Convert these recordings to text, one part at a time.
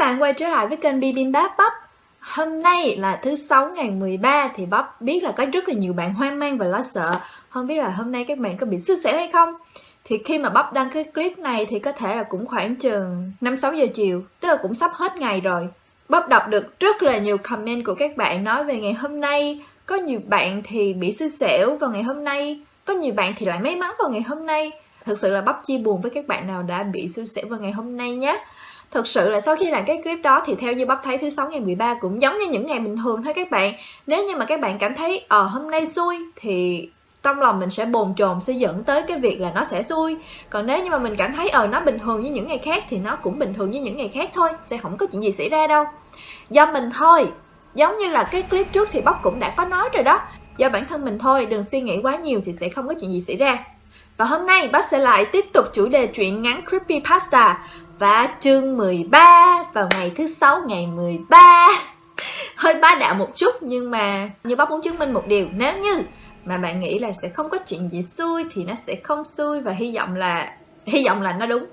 bạn quay trở lại với kênh Bibimbap Bắp. Hôm nay là thứ 6 ngày 13 thì Bắp biết là có rất là nhiều bạn hoang mang và lo sợ. Không biết là hôm nay các bạn có bị xui xẻo hay không? Thì khi mà Bắp đăng cái clip này thì có thể là cũng khoảng chừng 5-6 giờ chiều, tức là cũng sắp hết ngày rồi. Bắp đọc được rất là nhiều comment của các bạn nói về ngày hôm nay. Có nhiều bạn thì bị xui xẻo vào ngày hôm nay, có nhiều bạn thì lại may mắn vào ngày hôm nay. Thật sự là Bắp chia buồn với các bạn nào đã bị xui xẻo vào ngày hôm nay nhé. Thật sự là sau khi làm cái clip đó thì theo như Bắp thấy thứ 6 ngày 13 cũng giống như những ngày bình thường thôi các bạn. Nếu như mà các bạn cảm thấy hôm nay xui thì trong lòng mình sẽ bồn chồn, sẽ dẫn tới cái việc là nó sẽ xui. Còn nếu như mà mình cảm thấy nó bình thường như những ngày khác thì nó cũng bình thường như những ngày khác thôi, sẽ không có chuyện gì xảy ra đâu. Do mình thôi, giống như là cái clip trước thì Bắp cũng đã có nói rồi đó. Do bản thân mình thôi, đừng suy nghĩ quá nhiều thì sẽ không có chuyện gì xảy ra. Và hôm nay Bắp sẽ lại tiếp tục chủ đề truyện ngắn Creepypasta và chương 13 vào ngày thứ 6 ngày 13. Hơi bá đạo một chút, nhưng mà như Bắp muốn chứng minh một điều, nếu như mà bạn nghĩ là sẽ không có chuyện gì xui thì nó sẽ không xui, và hy vọng là nó đúng.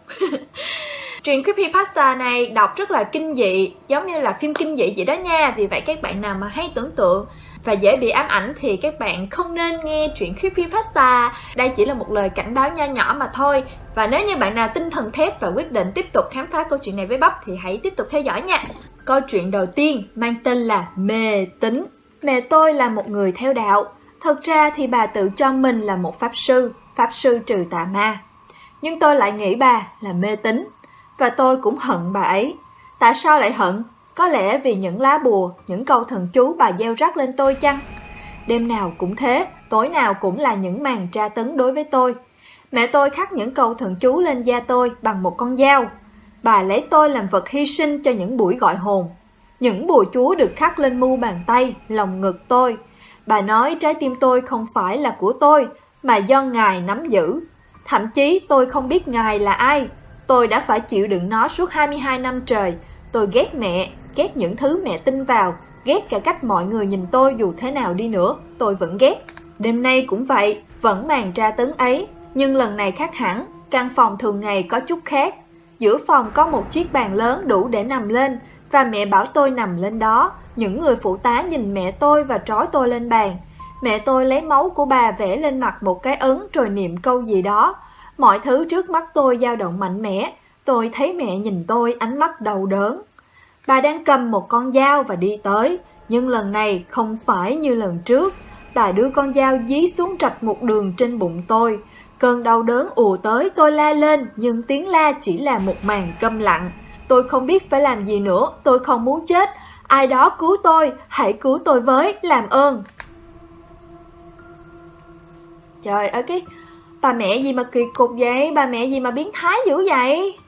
Truyện Creepypasta này đọc rất là kinh dị, giống như là phim kinh dị vậy đó nha. Vì vậy các bạn nào mà hay tưởng tượng và dễ bị ám ảnh thì các bạn không nên nghe truyện Creepypasta. Đây chỉ là một lời cảnh báo nho nhỏ mà thôi. Và nếu như bạn nào tinh thần thép và quyết định tiếp tục khám phá câu chuyện này với Bắp thì hãy tiếp tục theo dõi nha. Câu chuyện đầu tiên mang tên là Mê Tín. Mẹ tôi là một người theo đạo. Thật ra thì bà tự cho mình là một pháp sư trừ tà ma. Nhưng tôi lại nghĩ bà là mê tín. Và tôi cũng hận bà ấy. Tại sao lại hận? Có lẽ vì những lá bùa, những câu thần chú bà gieo rắc lên tôi chăng? Đêm nào cũng thế, tối nào cũng là những màn tra tấn đối với tôi. Mẹ tôi khắc những câu thần chú lên da tôi bằng một con dao. Bà lấy tôi làm vật hy sinh cho những buổi gọi hồn. Những bùa chú được khắc lên mu bàn tay, lòng ngực tôi. Bà nói trái tim tôi không phải là của tôi, mà do Ngài nắm giữ. Thậm chí tôi không biết Ngài là ai. Tôi đã phải chịu đựng nó suốt 22 năm trời. Tôi ghét mẹ, ghét những thứ mẹ tin vào, ghét cả cách mọi người nhìn tôi dù thế nào đi nữa, tôi vẫn ghét. Đêm nay cũng vậy, vẫn màn tra tấn ấy, nhưng lần này khác hẳn. Căn phòng thường ngày có chút khác. Giữa phòng có một chiếc bàn lớn đủ để nằm lên, và mẹ bảo tôi nằm lên đó. Những người phụ tá nhìn mẹ tôi và trói tôi lên bàn. Mẹ tôi lấy máu của bà vẽ lên mặt một cái ấn rồi niệm câu gì đó. Mọi thứ trước mắt tôi dao động mạnh mẽ. Tôi thấy mẹ nhìn tôi ánh mắt đau đớn. Bà đang cầm một con dao và đi tới. Nhưng lần này không phải như lần trước. Bà đưa con dao dí xuống rạch một đường trên bụng tôi. Cơn đau đớn ùa tới, tôi la lên, nhưng tiếng la chỉ là một màn câm lặng. Tôi không biết phải làm gì nữa, tôi không muốn chết. Ai đó cứu tôi, hãy cứu tôi với, làm ơn. Trời ơi, cái bà mẹ gì mà kỳ cục vậy? Bà mẹ gì mà biến thái dữ vậy?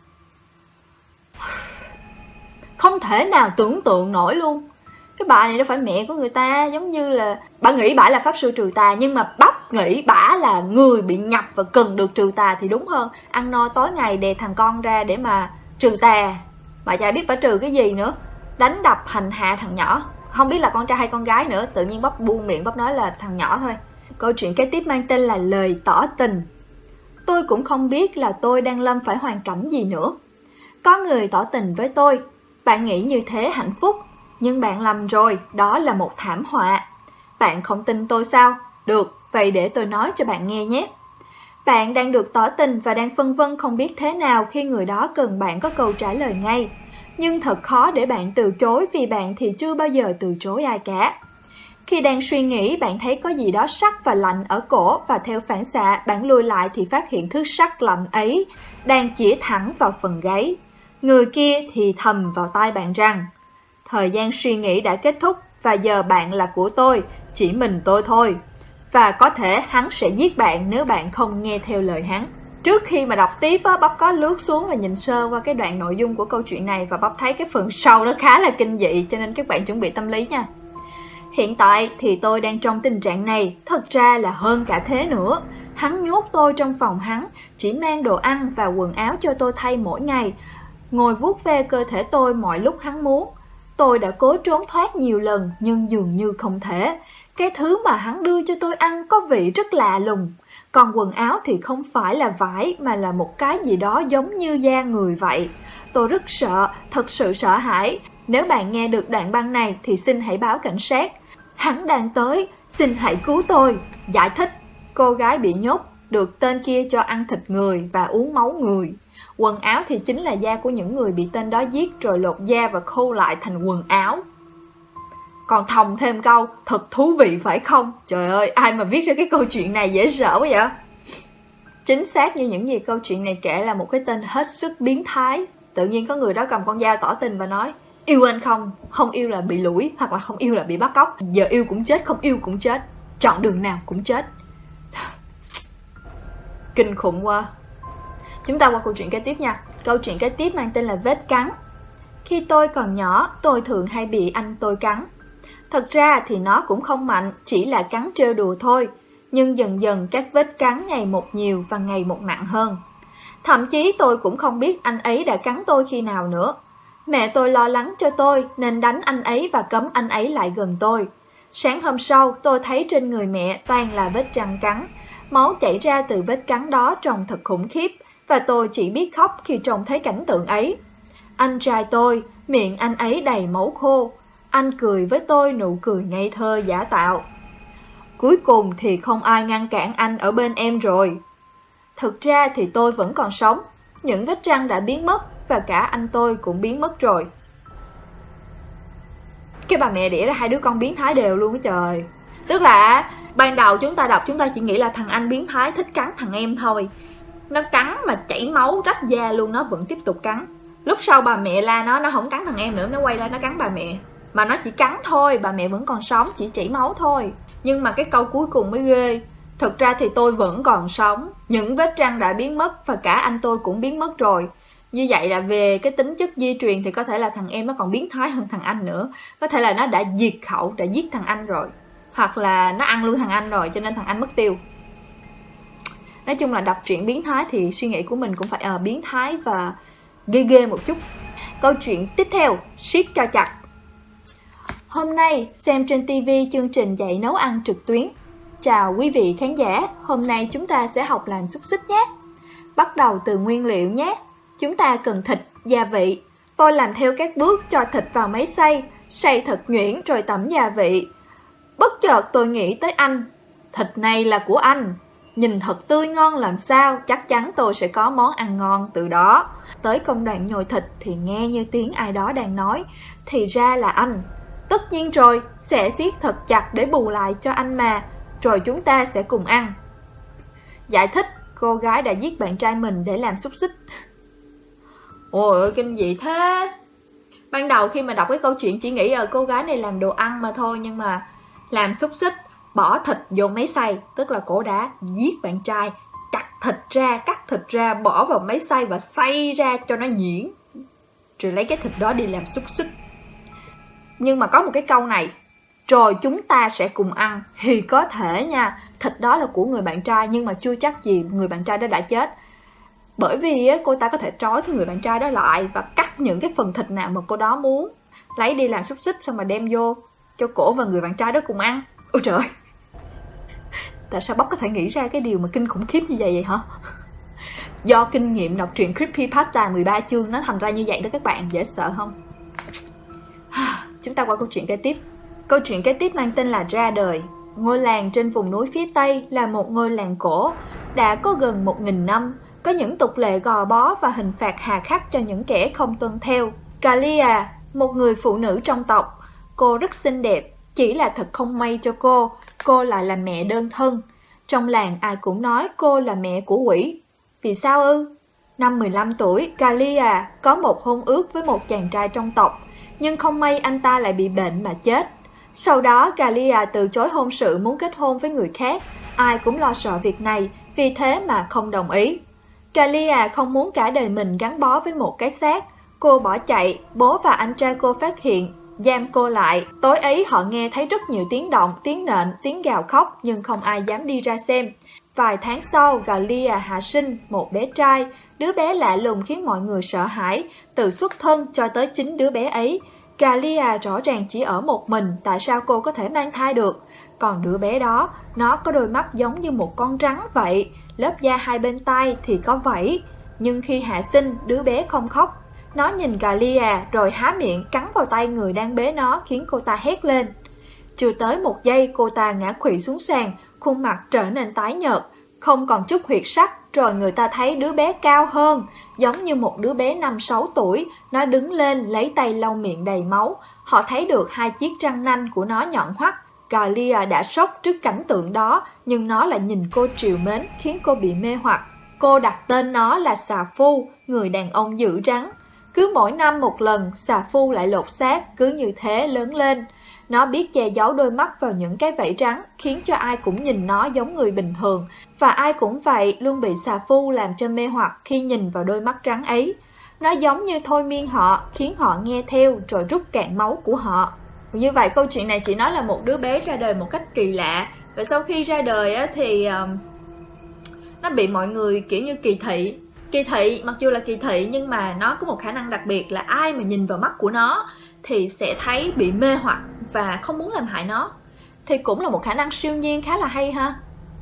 Không thể nào tưởng tượng nổi luôn. Cái bà này đâu phải mẹ của người ta. Giống như là bà nghĩ bà là pháp sư trừ tà, nhưng mà Bắp nghĩ bà là người bị nhập và cần được trừ tà thì đúng hơn. Ăn no tối ngày đè thằng con ra để mà trừ tà. Bà chả biết bà trừ cái gì nữa. Đánh đập hành hạ thằng nhỏ. Không biết là con trai hay con gái nữa. Tự nhiên Bắp buông miệng, Bắp nói là thằng nhỏ thôi. Câu chuyện kế tiếp mang tên là Lời tỏ tình. Tôi cũng không biết là tôi đang lâm phải hoàn cảnh gì nữa. Có người tỏ tình với tôi. Bạn nghĩ như thế hạnh phúc. Nhưng bạn lầm rồi, đó là một thảm họa. Bạn không tin tôi sao? Được, vậy để tôi nói cho bạn nghe nhé. Bạn đang được tỏ tình và đang phân vân không biết thế nào khi người đó cần bạn có câu trả lời ngay. Nhưng thật khó để bạn từ chối vì bạn thì chưa bao giờ từ chối ai cả. Khi đang suy nghĩ, bạn thấy có gì đó sắc và lạnh ở cổ và theo phản xạ bạn lùi lại thì phát hiện thứ sắc lạnh ấy đang chĩa thẳng vào phần gáy. Người kia thì thầm vào tai bạn rằng: thời gian suy nghĩ đã kết thúc và giờ bạn là của tôi, chỉ mình tôi thôi. Và có thể hắn sẽ giết bạn nếu bạn không nghe theo lời hắn. Trước khi mà đọc tiếp, Bắp có lướt xuống và nhìn sơ qua cái đoạn nội dung của câu chuyện này và Bắp thấy cái phần sau nó khá là kinh dị, cho nên các bạn chuẩn bị tâm lý nha. Hiện tại thì tôi đang trong tình trạng này, thật ra là hơn cả thế nữa. Hắn nhốt tôi trong phòng hắn, chỉ mang đồ ăn và quần áo cho tôi thay mỗi ngày, ngồi vuốt ve cơ thể tôi mọi lúc hắn muốn. Tôi đã cố trốn thoát nhiều lần nhưng dường như không thể. Cái thứ mà hắn đưa cho tôi ăn có vị rất lạ lùng. Còn quần áo thì không phải là vải mà là một cái gì đó giống như da người vậy. Tôi rất sợ, thật sự sợ hãi. Nếu bạn nghe được đoạn băng này thì xin hãy báo cảnh sát. Hắn đang tới, xin hãy cứu tôi. Giải thích, cô gái bị nhốt được tên kia cho ăn thịt người và uống máu người. Quần áo thì chính là da của những người bị tên đó giết rồi lột da và khô lại thành quần áo. Còn thòng thêm câu, thật thú vị phải không? Trời ơi, ai mà viết ra cái câu chuyện này dễ sợ quá vậy? Chính xác như những gì câu chuyện này kể là một cái tên hết sức biến thái. Tự nhiên có người đó cầm con dao tỏ tình và nói, yêu anh không? Không yêu là bị lủi, hoặc là không yêu là bị bắt cóc. Giờ yêu cũng chết, không yêu cũng chết. Chọn đường nào cũng chết. Kinh khủng quá. Chúng ta qua câu chuyện kế tiếp nha. Câu chuyện kế tiếp mang tên là vết cắn. Khi tôi còn nhỏ, tôi thường hay bị anh tôi cắn. Thật ra thì nó cũng không mạnh, chỉ là cắn trêu đùa thôi. Nhưng dần dần các vết cắn ngày một nhiều và ngày một nặng hơn. Thậm chí tôi cũng không biết anh ấy đã cắn tôi khi nào nữa. Mẹ tôi lo lắng cho tôi nên đánh anh ấy và cấm anh ấy lại gần tôi. Sáng hôm sau, tôi thấy trên người mẹ toàn là vết răng cắn. Máu chảy ra từ vết cắn đó trông thật khủng khiếp, và tôi chỉ biết khóc khi trông thấy cảnh tượng ấy. Anh trai tôi, miệng anh ấy đầy máu khô. Anh cười với tôi nụ cười ngây thơ giả tạo. Cuối cùng thì không ai ngăn cản anh ở bên em rồi. Thực ra thì tôi vẫn còn sống. Những vết răng đã biến mất và cả anh tôi cũng biến mất rồi. Cái bà mẹ đẻ ra hai đứa con biến thái đều luôn á trời. Tức là ban đầu chúng ta đọc chúng ta chỉ nghĩ là thằng anh biến thái thích cắn thằng em thôi. Nó cắn mà chảy máu rách da luôn, nó vẫn tiếp tục cắn. Lúc sau bà mẹ la nó không cắn thằng em nữa, nó quay lại nó cắn bà mẹ. Mà nó chỉ cắn thôi, bà mẹ vẫn còn sống, chỉ chảy máu thôi. Nhưng mà cái câu cuối cùng mới ghê. Thực ra thì tôi vẫn còn sống. Những vết răng đã biến mất và cả anh tôi cũng biến mất rồi. Như vậy là về cái tính chất di truyền thì có thể là thằng em nó còn biến thái hơn thằng anh nữa. Có thể là nó đã diệt khẩu, đã giết thằng anh rồi. Hoặc là nó ăn luôn thằng anh rồi cho nên thằng anh mất tiêu. Nói chung là đọc truyện biến thái thì suy nghĩ của mình cũng phải biến thái và ghê ghê một chút. Câu chuyện tiếp theo, siết cho chặt. Hôm nay xem trên TV chương trình dạy nấu ăn trực tuyến. Chào quý vị khán giả, hôm nay chúng ta sẽ học làm xúc xích nhé. Bắt đầu từ nguyên liệu nhé. Chúng ta cần thịt, gia vị. Tôi làm theo các bước cho thịt vào máy xay thật nhuyễn rồi tẩm gia vị. Bất chợt tôi nghĩ tới anh. Thịt này là của anh. Nhìn thật tươi ngon làm sao, chắc chắn tôi sẽ có món ăn ngon từ đó. Tới công đoạn nhồi thịt thì nghe như tiếng ai đó đang nói. Thì ra là anh. Tất nhiên rồi, sẽ siết thật chặt để bù lại cho anh mà. Rồi chúng ta sẽ cùng ăn. Giải thích, cô gái đã giết bạn trai mình để làm xúc xích. Ôi ơi, kinh dị thế. Ban đầu khi mà đọc cái câu chuyện chỉ nghĩ cô gái này làm đồ ăn mà thôi. Nhưng mà làm xúc xích, bỏ thịt vô máy xay. Tức là cô đã giết bạn trai, cắt thịt ra, bỏ vào máy xay và xay ra cho nó nhuyễn. Rồi lấy cái thịt đó đi làm xúc xích. Nhưng mà có một cái câu này, rồi chúng ta sẽ cùng ăn. Thì có thể nha, thịt đó là của người bạn trai, nhưng mà chưa chắc gì người bạn trai đó đã chết. Bởi vì cô ta có thể trói cái người bạn trai đó lại và cắt những cái phần thịt nào mà cô đó muốn, lấy đi làm xúc xích xong rồi đem vô cho cổ và người bạn trai đó cùng ăn. Ôi trời ơi, tại sao Bóc có thể nghĩ ra cái điều mà kinh khủng khiếp như vậy hả? Do kinh nghiệm đọc truyện Creepypasta 13 chương nó thành ra như vậy đó các bạn, dễ sợ không? Chúng ta qua câu chuyện kế tiếp. Câu chuyện kế tiếp mang tên là Ra đời. Ngôi làng trên vùng núi phía Tây là một ngôi làng cổ, đã có gần 1000 năm, có những tục lệ gò bó và hình phạt hà khắc cho những kẻ không tuân theo. Kalia, một người phụ nữ trong tộc, cô rất xinh đẹp, chỉ là thật không may cho cô lại là mẹ đơn thân. Trong làng ai cũng nói cô là mẹ của quỷ. Vì sao ư? Năm 15 tuổi, Kalia có một hôn ước với một chàng trai trong tộc, nhưng không may anh ta lại bị bệnh mà chết. Sau đó Kalia từ chối hôn sự muốn kết hôn với người khác. Ai cũng lo sợ việc này, vì thế mà không đồng ý. Kalia không muốn cả đời mình gắn bó với một cái xác. Cô bỏ chạy, bố và anh trai cô phát hiện, giam cô lại. Tối ấy họ nghe thấy rất nhiều tiếng động, tiếng nện, tiếng gào khóc, nhưng không ai dám đi ra xem. Vài tháng sau, Kalia hạ sinh một bé trai. Đứa bé lạ lùng khiến mọi người sợ hãi, từ xuất thân cho tới chính đứa bé ấy. Galia rõ ràng chỉ ở một mình, tại sao cô có thể mang thai được? Còn đứa bé đó, nó có đôi mắt giống như một con rắn vậy, lớp da hai bên tai thì có vảy. Nhưng khi hạ sinh, đứa bé không khóc. Nó nhìn Galia rồi há miệng cắn vào tay người đang bế nó khiến cô ta hét lên. Chưa tới một giây cô ta ngã khuỵu xuống sàn, khuôn mặt trở nên tái nhợt, không còn chút huyệt sắc. Rồi người ta thấy đứa bé cao hơn, giống như một đứa bé 5-6 tuổi. Nó đứng lên lấy tay lau miệng đầy máu. Họ thấy được hai chiếc răng nanh của nó nhọn hoắt. Galia đã sốc trước cảnh tượng đó, nhưng nó lại nhìn cô trìu mến khiến cô bị mê hoặc. Cô đặt tên nó là xà phu, người đàn ông giữ rắn. Cứ mỗi năm một lần, xà phu lại lột xác, cứ như thế lớn lên. Nó biết che giấu đôi mắt vào những cái vảy rắn, khiến cho ai cũng nhìn nó giống người bình thường. Và ai cũng vậy, luôn bị xà phu làm cho mê hoặc khi nhìn vào đôi mắt rắn ấy. Nó giống như thôi miên họ, khiến họ nghe theo rồi rút cạn máu của họ. Như vậy câu chuyện này chỉ nói là một đứa bé ra đời một cách kỳ lạ. Và sau khi ra đời á, thì nó bị mọi người kiểu như kỳ thị. Kỳ thị, mặc dù là kỳ thị nhưng mà nó có một khả năng đặc biệt là ai mà nhìn vào mắt của nó thì sẽ thấy bị mê hoặc và không muốn làm hại nó. Thì cũng là một khả năng siêu nhiên khá là hay ha.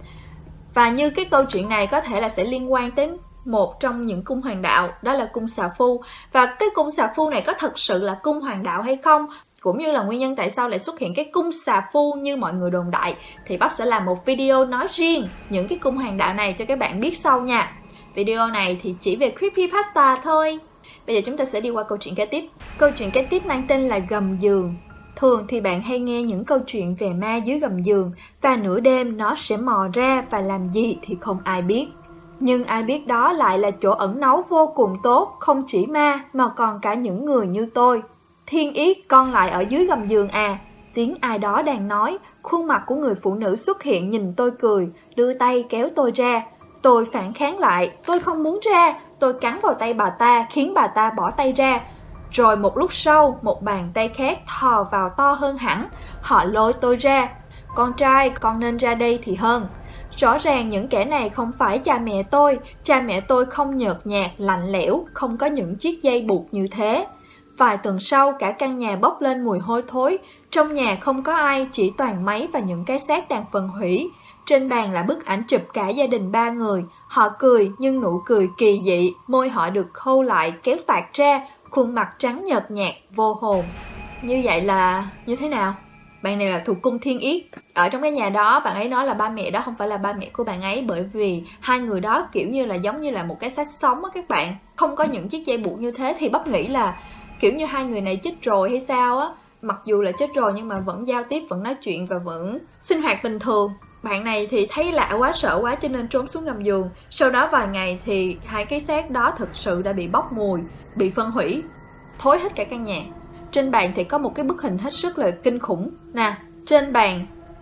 Và như cái câu chuyện này có thể là sẽ liên quan tới một trong những cung hoàng đạo, đó là cung xà phu. Và cái cung xà phu này có thật sự là cung hoàng đạo hay không? Cũng như là nguyên nhân tại sao lại xuất hiện cái cung xà phu như mọi người đồn đại, thì Bắp sẽ làm một video nói riêng những cái cung hoàng đạo này cho các bạn biết sau nha. Video này thì chỉ về creepypasta thôi. Bây giờ chúng ta sẽ đi qua câu chuyện kế tiếp. Câu chuyện kế tiếp mang tên là Gầm Giường. Thường thì bạn hay nghe những câu chuyện về ma dưới gầm giường, và nửa đêm nó sẽ mò ra và làm gì thì không ai biết. Nhưng ai biết đó lại là chỗ ẩn náu vô cùng tốt, không chỉ ma mà còn cả những người như tôi. Thiên Yết, con lại ở dưới gầm giường à? Tiếng ai đó đang nói. Khuôn mặt của người phụ nữ xuất hiện nhìn tôi cười, đưa tay kéo tôi ra. Tôi phản kháng lại, tôi không muốn ra. Tôi cắn vào tay bà ta khiến bà ta bỏ tay ra. Rồi một lúc sau, một bàn tay khác thò vào to hơn hẳn. Họ lôi tôi ra. Con trai, con nên ra đây thì hơn. Rõ ràng những kẻ này không phải cha mẹ tôi. Cha mẹ tôi không nhợt nhạt, lạnh lẽo, không có những chiếc dây buộc như thế. Vài tuần sau, cả căn nhà bốc lên mùi hôi thối. Trong nhà không có ai, chỉ toàn máy và những cái xác đang phân hủy. Trên bàn là bức ảnh chụp cả gia đình 3 người. Họ cười nhưng nụ cười kỳ dị, môi họ được khâu lại kéo toạc ra, khuôn mặt trắng nhợt nhạt, vô hồn. Như vậy là như thế nào? Bạn này là thuộc cung Thiên Yết. Ở trong cái nhà đó, bạn ấy nói là ba mẹ đó không phải là ba mẹ của bạn ấy, bởi vì hai người đó kiểu như là giống như là một cái xác sống á các bạn. Không có những chiếc dây buộc như thế, thì Bắp nghĩ là kiểu như hai người này chết rồi hay sao á. Mặc dù là chết rồi nhưng mà vẫn giao tiếp, vẫn nói chuyện và vẫn sinh hoạt bình thường. Bạn này thì thấy lạ quá, sợ quá cho nên trốn xuống gầm giường. Sau đó vài ngày thì hai cái xác đó thực sự đã bị bốc mùi, bị phân hủy, thối hết cả căn nhà. Trên bàn thì có một cái bức hình hết sức là kinh khủng nè. Trên bàn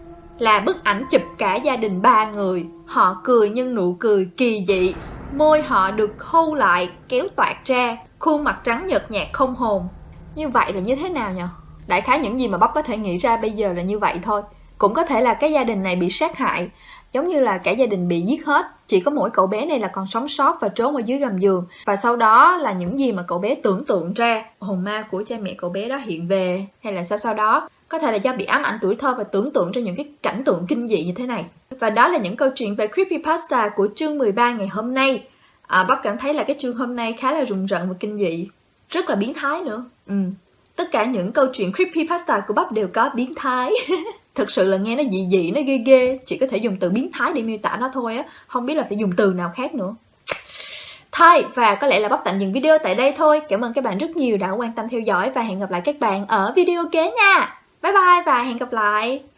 là bức ảnh chụp cả gia đình 3 người. Họ cười nhưng nụ cười kỳ dị, môi họ được khâu lại kéo toạc ra, khuôn mặt trắng nhợt nhạt không hồn. Như vậy là như thế nào nhỉ? Đại khái những gì mà Bắp có thể nghĩ ra bây giờ là như vậy thôi. Cũng có thể là cái gia đình này bị sát hại, giống như là cả gia đình bị giết hết, chỉ có mỗi cậu bé này là còn sống sót và trốn ở dưới gầm giường. Và sau đó là những gì mà cậu bé tưởng tượng ra, hồn ma của cha mẹ cậu bé đó hiện về, hay là sau đó có thể là do bị ám ảnh tuổi thơ và tưởng tượng ra những cái cảnh tượng kinh dị như thế này. Và đó là những câu chuyện về creepypasta của chương 13 ngày hôm nay. Bắp cảm thấy là cái chương hôm nay khá là rùng rợn và kinh dị, rất là biến thái nữa. Tất cả những câu chuyện creepypasta của Bắp đều có biến thái. Thực sự là nghe nó dị dị, nó ghê ghê. Chỉ có thể dùng từ biến thái để miêu tả nó thôi á. Không biết là phải dùng từ nào khác nữa. Thôi, và có lẽ là Bắp tạm dừng video tại đây thôi. Cảm ơn các bạn rất nhiều đã quan tâm theo dõi. Và hẹn gặp lại các bạn ở video kế nha. Bye bye và hẹn gặp lại.